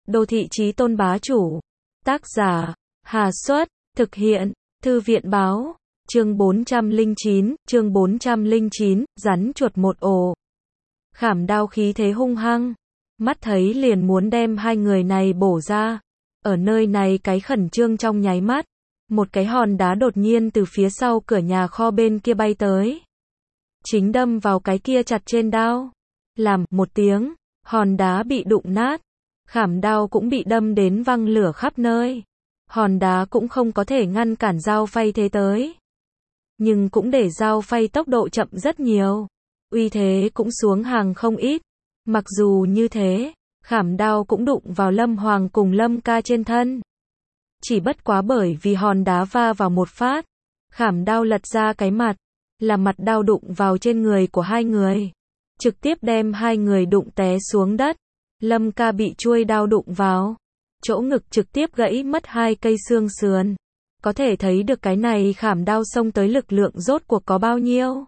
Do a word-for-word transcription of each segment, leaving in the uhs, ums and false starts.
Đô thị chí tôn bá chủ. Tác giả, Hà Xuất, thực hiện, Thư viện báo, chương bốn trăm lẻ chín, chương bốn trăm lẻ chín, rắn chuột một ổ. Khảm đao khí thế hung hăng, mắt thấy liền muốn đem hai người này bổ ra. Ở nơi này cái khẩn trương trong nháy mắt, một cái hòn đá đột nhiên từ phía sau cửa nhà kho bên kia bay tới. Chính đâm vào cái kia chặt trên đao. Làm một tiếng, hòn đá bị đụng nát. Khảm đao cũng bị đâm đến văng lửa khắp nơi. Hòn đá cũng không có thể ngăn cản dao phay thế tới. Nhưng cũng để dao phay tốc độ chậm rất nhiều. Uy thế cũng xuống hàng không ít. Mặc dù như thế, khảm đao cũng đụng vào Lâm Hoàng cùng Lâm Ca trên thân. Chỉ bất quá bởi vì hòn đá va vào một phát, khảm đao lật ra cái mặt, là mặt đao đụng vào trên người của hai người. Trực tiếp đem hai người đụng té xuống đất. Lâm Ca bị chuôi đao đụng vào, chỗ ngực trực tiếp gãy mất hai cây xương sườn. Có thể thấy được cái này khảm đao xông tới lực lượng rốt cuộc có bao nhiêu.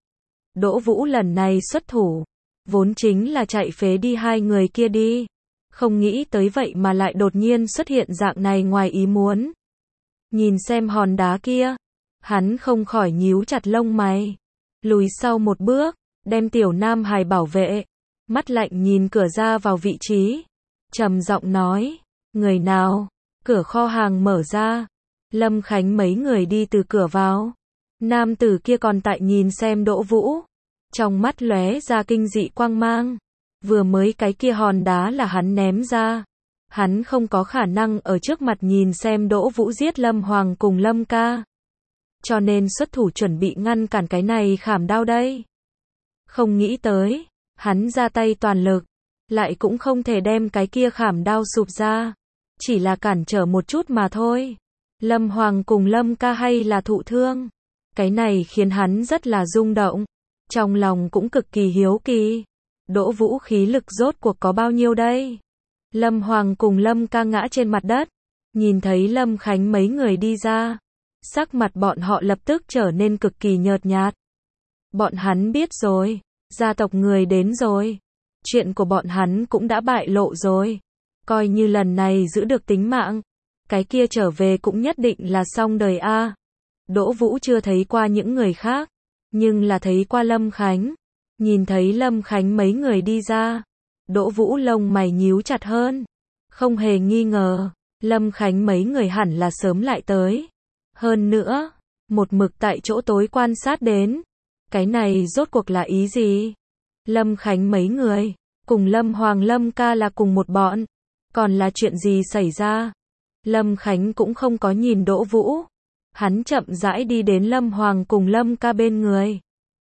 Đỗ Vũ lần này xuất thủ, vốn chính là chạy phế đi hai người kia đi. Không nghĩ tới vậy mà lại đột nhiên xuất hiện dạng này ngoài ý muốn. Nhìn xem hòn đá kia, hắn không khỏi nhíu chặt lông mày. Lùi sau một bước, đem Tiểu Nam Hải bảo vệ. Mắt lạnh nhìn cửa ra vào vị trí. Trầm giọng nói, người nào? Cửa kho hàng mở ra. Lâm Khánh mấy người đi từ cửa vào. Nam tử kia còn tại nhìn xem Đỗ Vũ. Trong mắt lóe ra kinh dị quang mang. Vừa mới cái kia hòn đá là hắn ném ra. Hắn không có khả năng ở trước mặt nhìn xem Đỗ Vũ giết Lâm Hoàng cùng Lâm Ca. Cho nên xuất thủ chuẩn bị ngăn cản cái này khảm đao đây. Không nghĩ tới, hắn ra tay toàn lực, lại cũng không thể đem cái kia khảm đao sụp ra. Chỉ là cản trở một chút mà thôi. Lâm Hoàng cùng Lâm Ca hay là thụ thương. Cái này khiến hắn rất là rung động. Trong lòng cũng cực kỳ hiếu kỳ. Đỗ Vũ khí lực rốt cuộc có bao nhiêu đây? Lâm Hoàng cùng Lâm Ca ngã trên mặt đất. Nhìn thấy Lâm Khánh mấy người đi ra. Sắc mặt bọn họ lập tức trở nên cực kỳ nhợt nhạt. Bọn hắn biết rồi. Gia tộc người đến rồi. Chuyện của bọn hắn cũng đã bại lộ rồi. Coi như lần này giữ được tính mạng. Cái kia trở về cũng nhất định là xong đời a. Đỗ Vũ chưa thấy qua những người khác. Nhưng là thấy qua Lâm Khánh. Nhìn thấy Lâm Khánh mấy người đi ra. Đỗ Vũ lông mày nhíu chặt hơn. Không hề nghi ngờ. Lâm Khánh mấy người hẳn là sớm lại tới. Hơn nữa. Một mực tại chỗ tối quan sát đến. Cái này rốt cuộc là ý gì? Lâm Khánh mấy người. Cùng Lâm Hoàng Lâm Ca là cùng một bọn. Còn là chuyện gì xảy ra? Lâm Khánh cũng không có nhìn Đỗ Vũ. Hắn chậm rãi đi đến Lâm Hoàng cùng Lâm Ca bên người.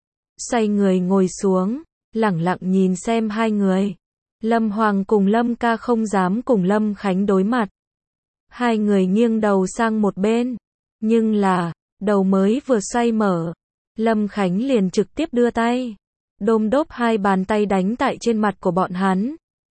Xoay người ngồi xuống, lẳng lặng nhìn xem hai người. Lâm Hoàng cùng Lâm Ca không dám cùng Lâm Khánh đối mặt. Hai người nghiêng đầu sang một bên. Nhưng là, đầu mới vừa xoay mở. Lâm Khánh liền trực tiếp đưa tay. Đôm đốp hai bàn tay đánh tại trên mặt của bọn hắn.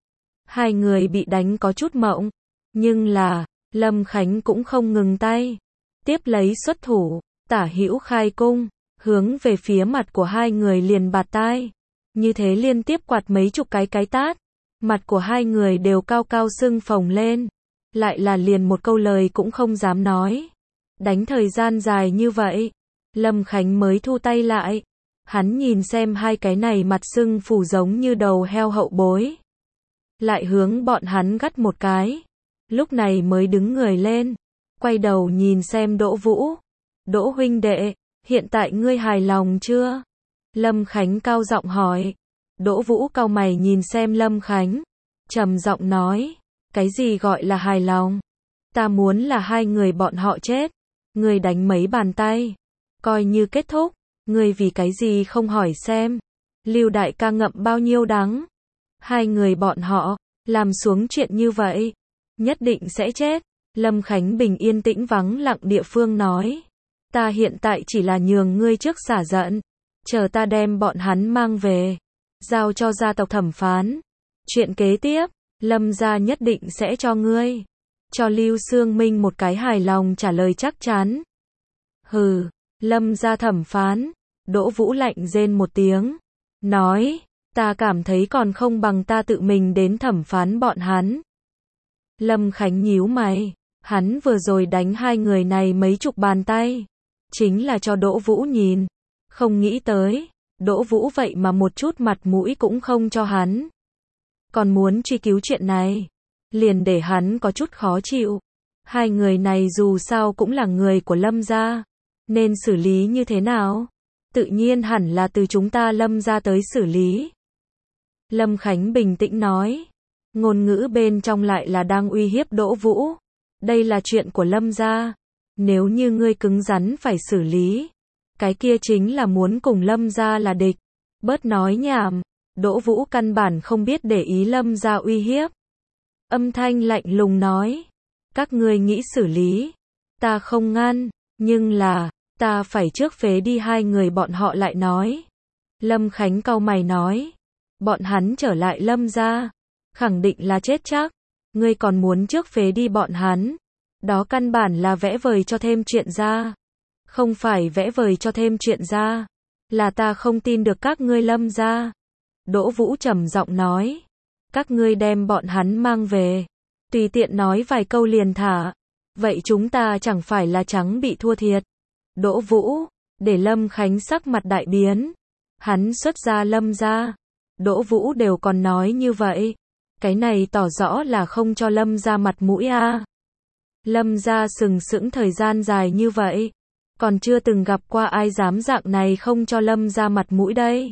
Hai người bị đánh có chút mộng. Nhưng là, Lâm Khánh cũng không ngừng tay. Tiếp lấy xuất thủ, tả hữu khai cung. Hướng về phía mặt của hai người liền bạt tai. Như thế liên tiếp quạt mấy chục cái cái tát. Mặt của hai người đều cao cao sưng phồng lên. Lại là liền một câu lời cũng không dám nói. Đánh thời gian dài như vậy. Lâm Khánh mới thu tay lại. Hắn nhìn xem hai cái này mặt sưng phù giống như đầu heo hậu bối. Lại hướng bọn hắn gắt một cái. Lúc này mới đứng người lên. Quay đầu nhìn xem Đỗ Vũ. Đỗ huynh đệ. Hiện tại ngươi hài lòng chưa? Lâm Khánh cao giọng hỏi. Đỗ Vũ cau mày nhìn xem Lâm Khánh. Trầm giọng nói. Cái gì gọi là hài lòng? Ta muốn là hai người bọn họ chết. Ngươi đánh mấy bàn tay. Coi như kết thúc. Ngươi vì cái gì không hỏi xem. Lưu đại ca ngậm bao nhiêu đắng. Hai người bọn họ. Làm xuống chuyện như vậy. Nhất định sẽ chết. Lâm Khánh bình yên tĩnh vắng lặng địa phương nói. Ta hiện tại chỉ là nhường ngươi trước xả giận. Chờ ta đem bọn hắn mang về. Giao cho gia tộc thẩm phán. Chuyện kế tiếp. Lâm gia nhất định sẽ cho ngươi. Cho Lưu Sương Minh một cái hài lòng trả lời chắc chắn. Hừ. Lâm gia thẩm phán. Đỗ Vũ lạnh rên một tiếng. Nói. Ta cảm thấy còn không bằng ta tự mình đến thẩm phán bọn hắn. Lâm Khánh nhíu mày, hắn vừa rồi đánh hai người này mấy chục bàn tay, chính là cho Đỗ Vũ nhìn, không nghĩ tới, Đỗ Vũ vậy mà một chút mặt mũi cũng không cho hắn. Còn muốn truy cứu chuyện này, liền để hắn có chút khó chịu. Hai người này dù sao cũng là người của Lâm gia, nên xử lý như thế nào? Tự nhiên hẳn là từ chúng ta Lâm gia tới xử lý. Lâm Khánh bình tĩnh nói, ngôn ngữ bên trong lại là đang uy hiếp Đỗ Vũ. Đây là chuyện của Lâm gia, nếu như ngươi cứng rắn phải xử lý, cái kia chính là muốn cùng Lâm gia là địch. Bớt nói nhảm, Đỗ Vũ căn bản không biết để ý Lâm gia uy hiếp. Âm thanh lạnh lùng nói, các ngươi nghĩ xử lý, ta không ngăn, nhưng là, ta phải trước phế đi hai người bọn họ lại nói. Lâm Khánh cau mày nói, bọn hắn trở lại Lâm gia, khẳng định là chết chắc, ngươi còn muốn trước phế đi bọn hắn, đó căn bản là vẽ vời cho thêm chuyện ra. Không phải vẽ vời cho thêm chuyện ra, là ta không tin được các ngươi Lâm gia. Đỗ Vũ trầm giọng nói, các ngươi đem bọn hắn mang về, tùy tiện nói vài câu liền thả, vậy chúng ta chẳng phải là trắng bị thua thiệt. Đỗ Vũ, để Lâm Khánh sắc mặt đại biến, hắn xuất ra Lâm gia, Đỗ Vũ đều còn nói như vậy, cái này tỏ rõ là không cho Lâm gia mặt mũi a. À. Lâm gia sừng sững thời gian dài như vậy, còn chưa từng gặp qua ai dám dạng này không cho Lâm gia mặt mũi đây.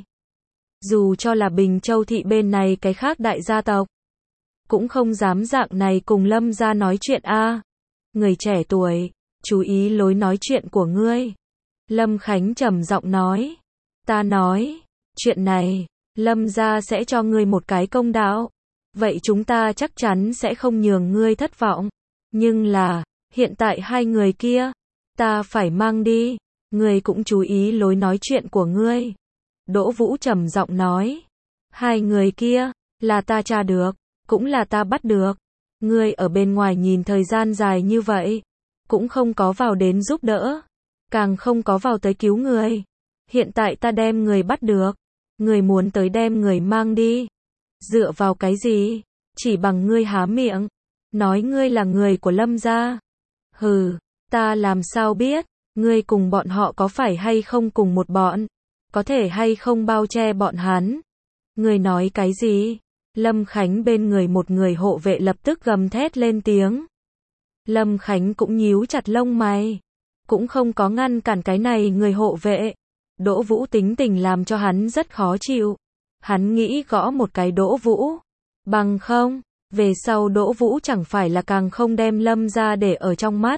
Dù cho là Bình Châu thị bên này cái khác đại gia tộc, cũng không dám dạng này cùng Lâm gia nói chuyện a. À. Người trẻ tuổi, chú ý lối nói chuyện của ngươi. Lâm Khánh trầm giọng nói, ta nói, chuyện này, Lâm gia sẽ cho ngươi một cái công đạo, vậy chúng ta chắc chắn sẽ không nhường ngươi thất vọng. Nhưng là, hiện tại hai người kia, ta phải mang đi, ngươi cũng chú ý lối nói chuyện của ngươi. Đỗ Vũ trầm giọng nói, hai người kia, là ta tra được, cũng là ta bắt được. Ngươi ở bên ngoài nhìn thời gian dài như vậy, cũng không có vào đến giúp đỡ, càng không có vào tới cứu người. Hiện tại ta đem người bắt được, người muốn tới đem người mang đi. Dựa vào cái gì? Chỉ bằng ngươi há miệng, nói ngươi là người của Lâm gia. Hừ, ta làm sao biết, ngươi cùng bọn họ có phải hay không cùng một bọn, có thể hay không bao che bọn hắn. Ngươi nói cái gì? Lâm Khánh bên người một người hộ vệ lập tức gầm thét lên tiếng. Lâm Khánh cũng nhíu chặt lông mày, cũng không có ngăn cản cái này người hộ vệ. Đỗ Vũ tính tình làm cho hắn rất khó chịu. Hắn nghĩ gõ một cái Đỗ Vũ, bằng không, về sau Đỗ Vũ chẳng phải là càng không đem Lâm gia để ở trong mắt.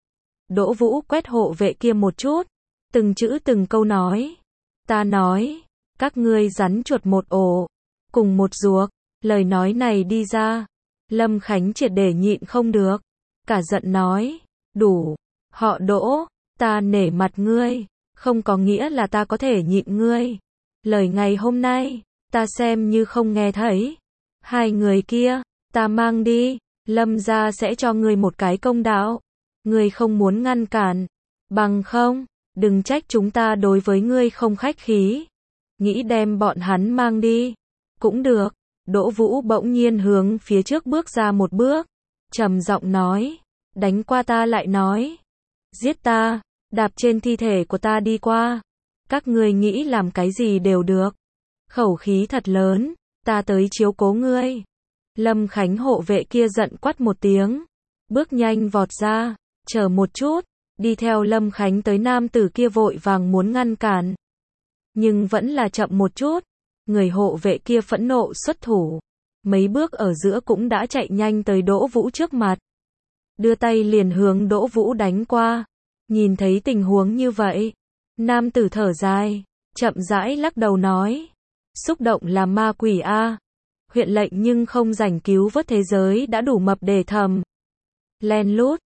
Đỗ Vũ quét hộ vệ kia một chút, từng chữ từng câu nói. Ta nói, các ngươi rắn chuột một ổ, cùng một ruột. Lời nói này đi ra, Lâm Khánh triệt để nhịn không được, cả giận nói, đủ, họ Đỗ, ta nể mặt ngươi, không có nghĩa là ta có thể nhịn ngươi. Lời ngày hôm nay, ta xem như không nghe thấy. Hai người kia, ta mang đi, Lâm gia sẽ cho ngươi một cái công đạo. Ngươi không muốn ngăn cản, bằng không, đừng trách chúng ta đối với ngươi không khách khí. Nghĩ đem bọn hắn mang đi, cũng được. Đỗ Vũ bỗng nhiên hướng phía trước bước ra một bước, trầm giọng nói, đánh qua ta lại nói, giết ta, đạp trên thi thể của ta đi qua, các ngươi nghĩ làm cái gì đều được. Khẩu khí thật lớn, ta tới chiếu cố ngươi. Lâm Khánh hộ vệ kia giận quát một tiếng, bước nhanh vọt ra, chờ một chút, đi theo Lâm Khánh tới nam tử kia vội vàng muốn ngăn cản, nhưng vẫn là chậm một chút. Người hộ vệ kia phẫn nộ xuất thủ, mấy bước ở giữa cũng đã chạy nhanh tới Đỗ Vũ trước mặt, đưa tay liền hướng Đỗ Vũ đánh qua. Nhìn thấy tình huống như vậy, nam tử thở dài, chậm rãi lắc đầu nói, xúc động là ma quỷ a. Huyện lệnh nhưng không rảnh cứu vớt thế giới đã đủ mập để thầm. Len lút,